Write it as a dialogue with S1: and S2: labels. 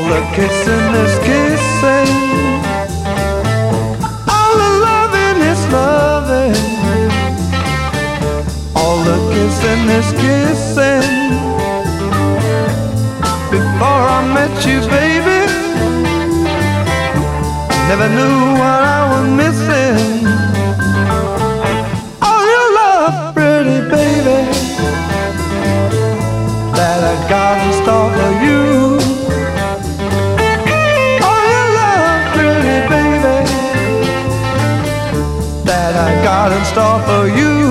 S1: the kissing is kissing, all the loving is loving, all the kissing is kissing. Before I met you, baby, never knew what I was missing. All your love, pretty baby, that I got in store for you. All your love, pretty baby, that I got in store for you.